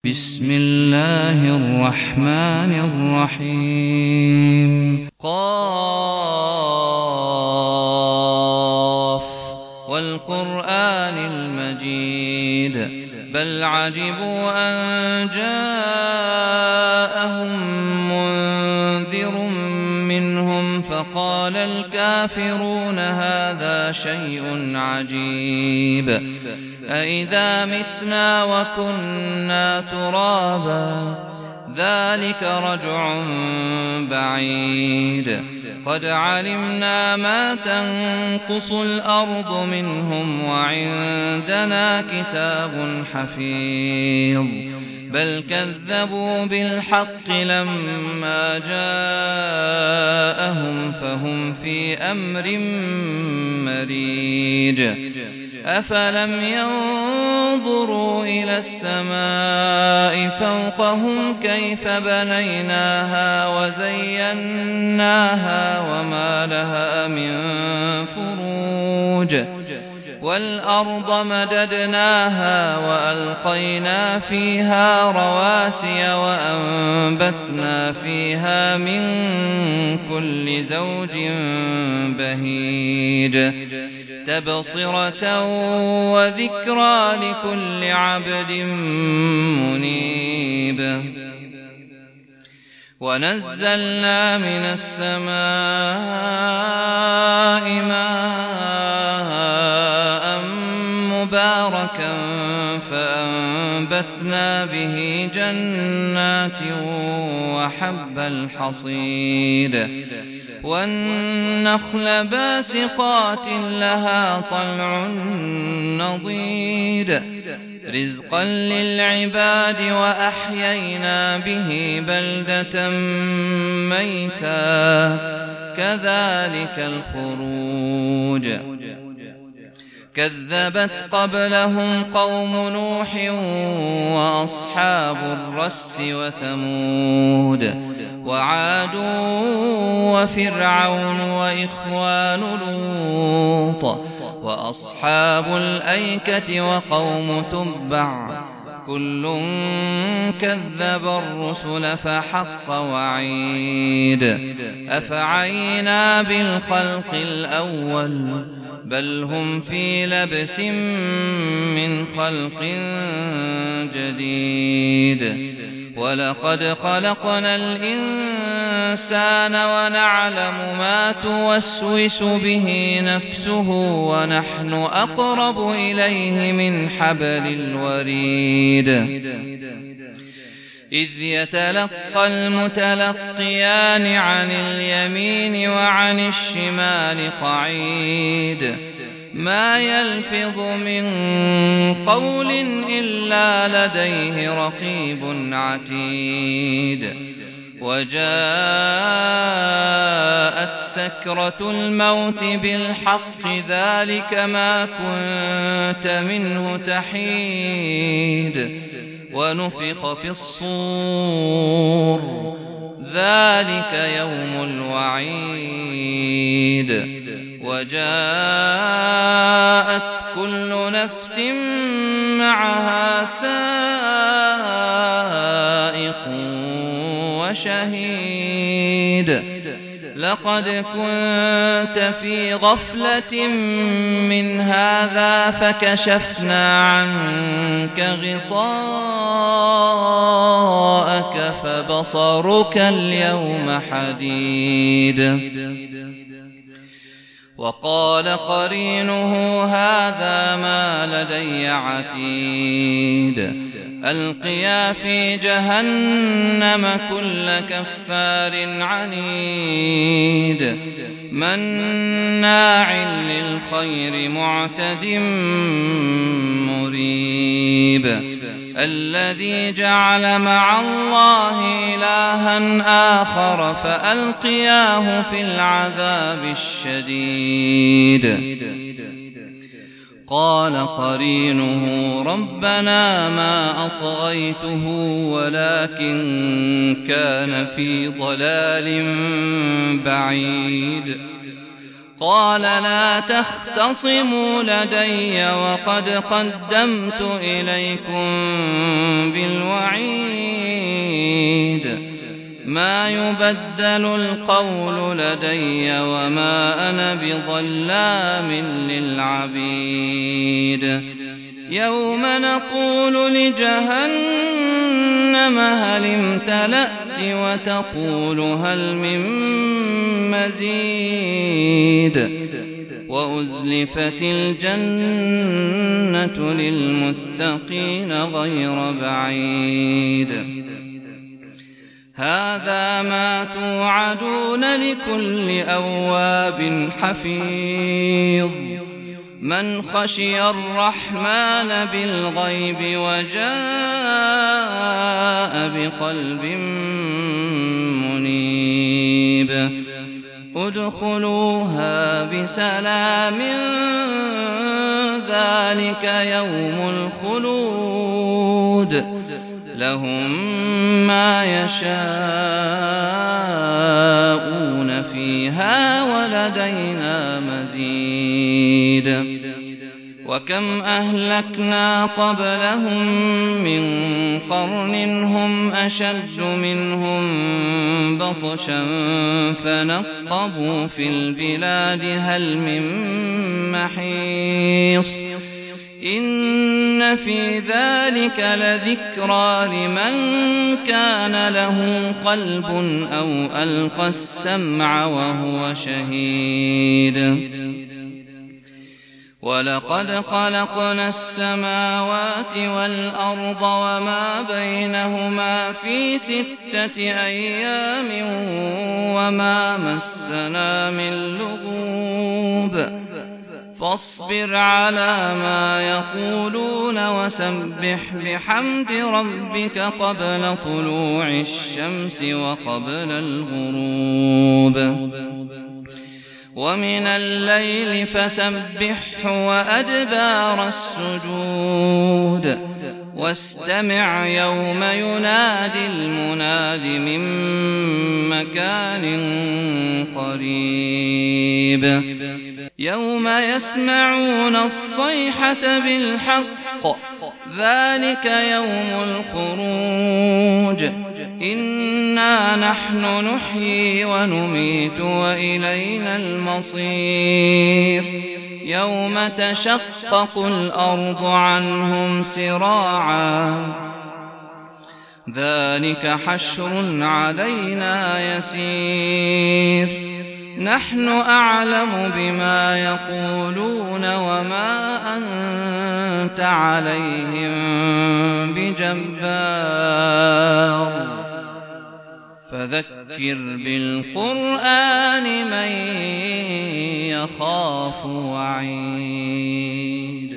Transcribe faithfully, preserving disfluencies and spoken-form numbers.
بسم الله الرحمن الرحيم. قاف والقرآن المجيد بل عجبوا أن جاءهم منذر منهم فقال الكافرون هذا شيء عجيب أإذا متنا وكنا ترابا ذلك رجع بعيد قد علمنا ما تنقص الأرض منهم وعندنا كتاب حفيظ بل كذبوا بالحق لما جاءهم فهم في أمر مريج أفلم ينظروا إلى السماء فوقهم كيف بنيناها وزيناها وما لها من فروج والأرض مددناها وألقينا فيها رواسي وأنبتنا فيها من كل زوج بهيج تبصرة وذكرى لكل عبد منيب ونزلنا من السماء ماء مباركا فأنبتنا به جنات وحب الحصيد والنخل باسقات لها طلع نضيد رزقا للعباد وأحيينا به بلدة ميتا كذلك الخروج كذبت قبلهم قوم نوح وأصحاب الرس وثمود وعاد وفرعون وإخوان لوط وأصحاب الأيكة وقوم تبع كل كذب الرسل فحق وعيد أفعينا بالخلق الأول بل هم في لبس من خلق جديد ولقد خلقنا الإنسان ونعلم ما توسوس به نفسه ونحن أقرب إليه من حبل الوريد إذ يتلقى المتلقيان عن اليمين وعن الشمال قعيد ما يلفظ من قول إلا لديه رقيب عتيد وجاءت سكرة الموت بالحق ذلك ما كنت منه تحيد ونفخ في الصور ذلك يوم الوعيد وجاءت كل نفس معها سائق وشهيد لقد كنت في غفلة من هذا فكشفنا عنك غطاءك فبصرك اليوم حديد وقال قرينه هذا ما لدي عتيد ألقيا في جهنم كل كفار عنيد مناع للخير معتد مريب الذي جعل مع الله إلها آخر فألقياه في العذاب الشديد قال قرينه ربنا ما أطغيته ولكن كان في ضلال بعيد قال لا تختصموا لدي وقد قدمت إليكم بالوعيد ما يبدل القول لدي وما أنا بظلام للعبيد يوم نقول لجهنم هل امتلأت وتقول هل من مزيد وأزلفت الجنة للمتقين غير بعيد هذا ما توعدون لكل أواب حفيظ من خشي الرحمن بالغيب وجاء بقلب منيب ادخلوها بسلام ذلك يوم الخلود لهم ما يشاءون فيها ولدينا مزيد وكم أهلكنا قبلهم من قرن هم أشد منهم بطشا فنقبوا في البلاد هل من محيص إن في ذلك لذكرى لمن كان له قلب أو ألقى السمع وهو شهيد ولقد خلقنا السماوات والأرض وما بينهما في ستة أيام وما مسنا من لغوب فاصبر على ما يقولون وسبح بحمد ربك قبل طلوع الشمس وقبل الغروب ومن الليل فسبحه وأدبار السجود واستمع يوم ينادي المناد من مكان قريب يوم يسمعون الصيحة بالحق ذلك يوم الخروج إنا نحن نحيي ونميت وإلينا المصير يوم تشقق الأرض عنهم سراعا ذلك حشر علينا يسير نحن أعلم بما يقولون وما أنت عليهم بجبار فذكر بالقرآن من يخاف وعيد